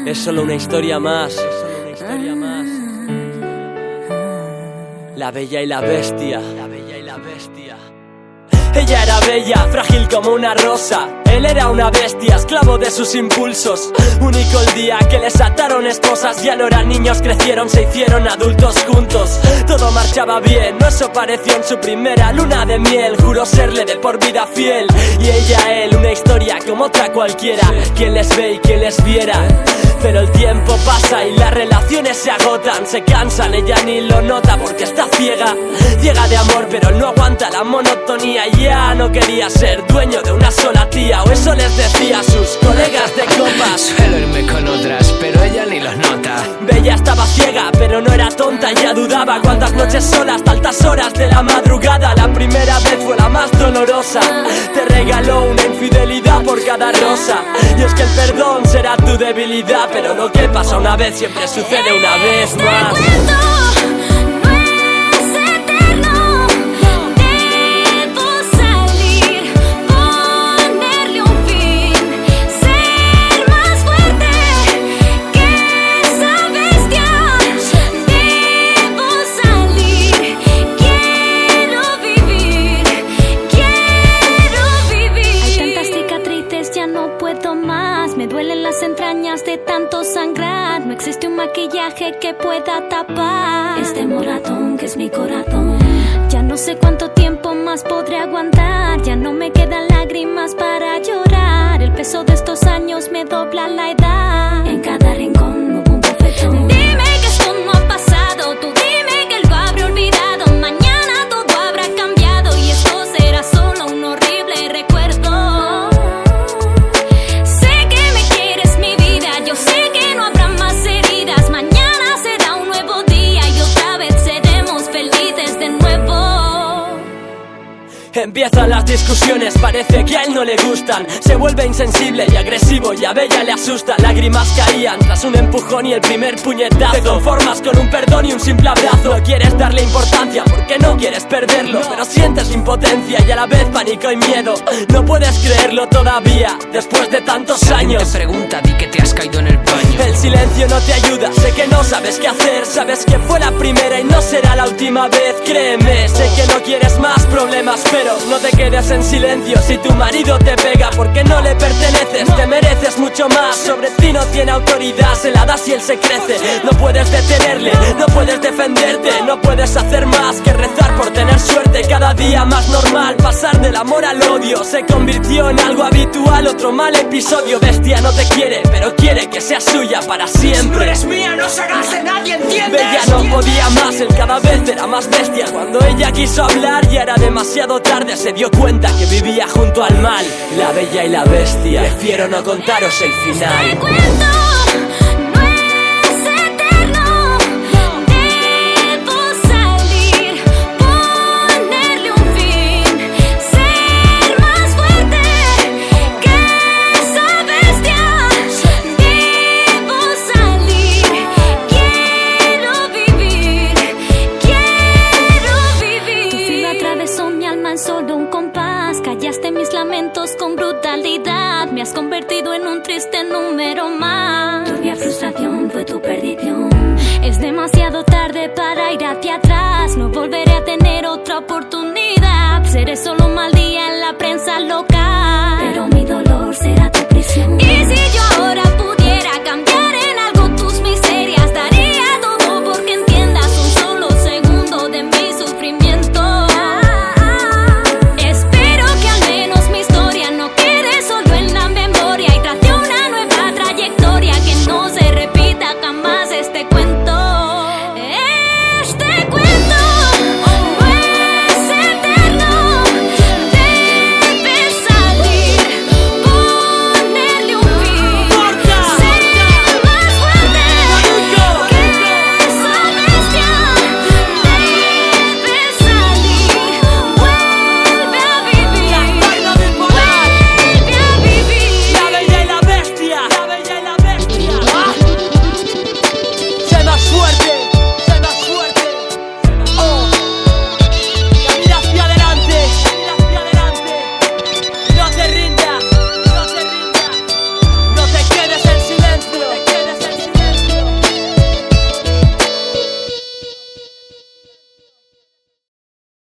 Es solo una historia más. La Bella y la Bestia. Ella era bella, frágil como una rosa. Él era una bestia, esclavo de sus impulsos. Único el día que les ataron esposas. Ya no eran niños, crecieron, se hicieron adultos juntos. Todo marchaba bien, no eso pareció en su primera luna de miel. Juró serle de por vida fiel. Y ella a él, una historia como otra cualquiera. Quien les ve y quien les viera. Pero el tiempo pasa y las relaciones se agotan. Se cansan, ella ni lo nota porque está ciega. Ciega de amor, pero no aguanta la monotonía. Ya no quería ser dueño de una sola tía, o eso les decía a sus colegas de copas. Suelo irme con otras, pero ella ni los nota. Bella estaba ciega, pero no era tonta. Ya dudaba cuántas noches solas, hasta altas horas de la madrugada. La primera vez fue la más dolorosa. Te regaló una infidelidad por cada rosa. Y es que el perdón será tu debilidad, pero lo que pasa una vez siempre sucede una vez más. Me duelen las entrañas de tanto sangrar. No existe un maquillaje que pueda tapar este moratón que es mi corazón. Ya no sé cuánto tiempo más podré aguantar. Ya no me quedan lágrimas para llorar. El peso de estos años me dobla la edad. En cada rincón hubo un bofetón. Dime que esto no ha pasado. Tú dime que lo habré olvidado. Mañana todo habrá cambiado y esto será solo un horrible recuerdo. Empiezan las discusiones, parece que a él no le gustan. Se vuelve insensible y agresivo y a Bella le asusta. Lágrimas caían tras un empujón y el primer puñetazo. Te conformas con un perdón y un simple abrazo. No quieres darle importancia porque no quieres perderlo, pero sientes impotencia y a la vez pánico y miedo. No puedes creerlo todavía, después de tantos años. Te pregunta, di que te has caído en el baño. El silencio no te ayuda, sé que no sabes qué hacer. Sabes que fue la primera y no será la última vez. Créeme, sé que no quieres más problemas, pero no te quedes en silencio si tu marido te pega, porque no le perteneces, te mereces mucho más. Sobre ti no tiene autoridad, se la das y él se crece. No puedes detenerle, no puedes defenderte. No puedes hacer más que rezar por tener suerte. Cada día más normal, pasar del amor al odio se convirtió en algo habitual. Otro mal episodio. Bestia no te quiere, pero quiere que seas suya para siempre. Si no eres mía, no serás de nadie, ¿entiendes? Bella no podía más, él cada vez era más bestia. Cuando ella quiso hablar ya era demasiado tarde. Se dio cuenta que vivía junto al mal. La Bella y la Bestia. Prefiero no contaros el final. Este cuento no es eterno. Debo salir, ponerle un fin, ser más fuerte que esa bestia. Debo salir, quiero vivir, quiero vivir. Tu filo atravesó mi alma en solo un compás. Callaste mis lamentos con brutalidad. Me has convertido en un triste número más. Tu frustración fue tu perdición. Es demasiado tarde para ir hacia atrás. No volveré a tener otra oportunidad. Seré solo mal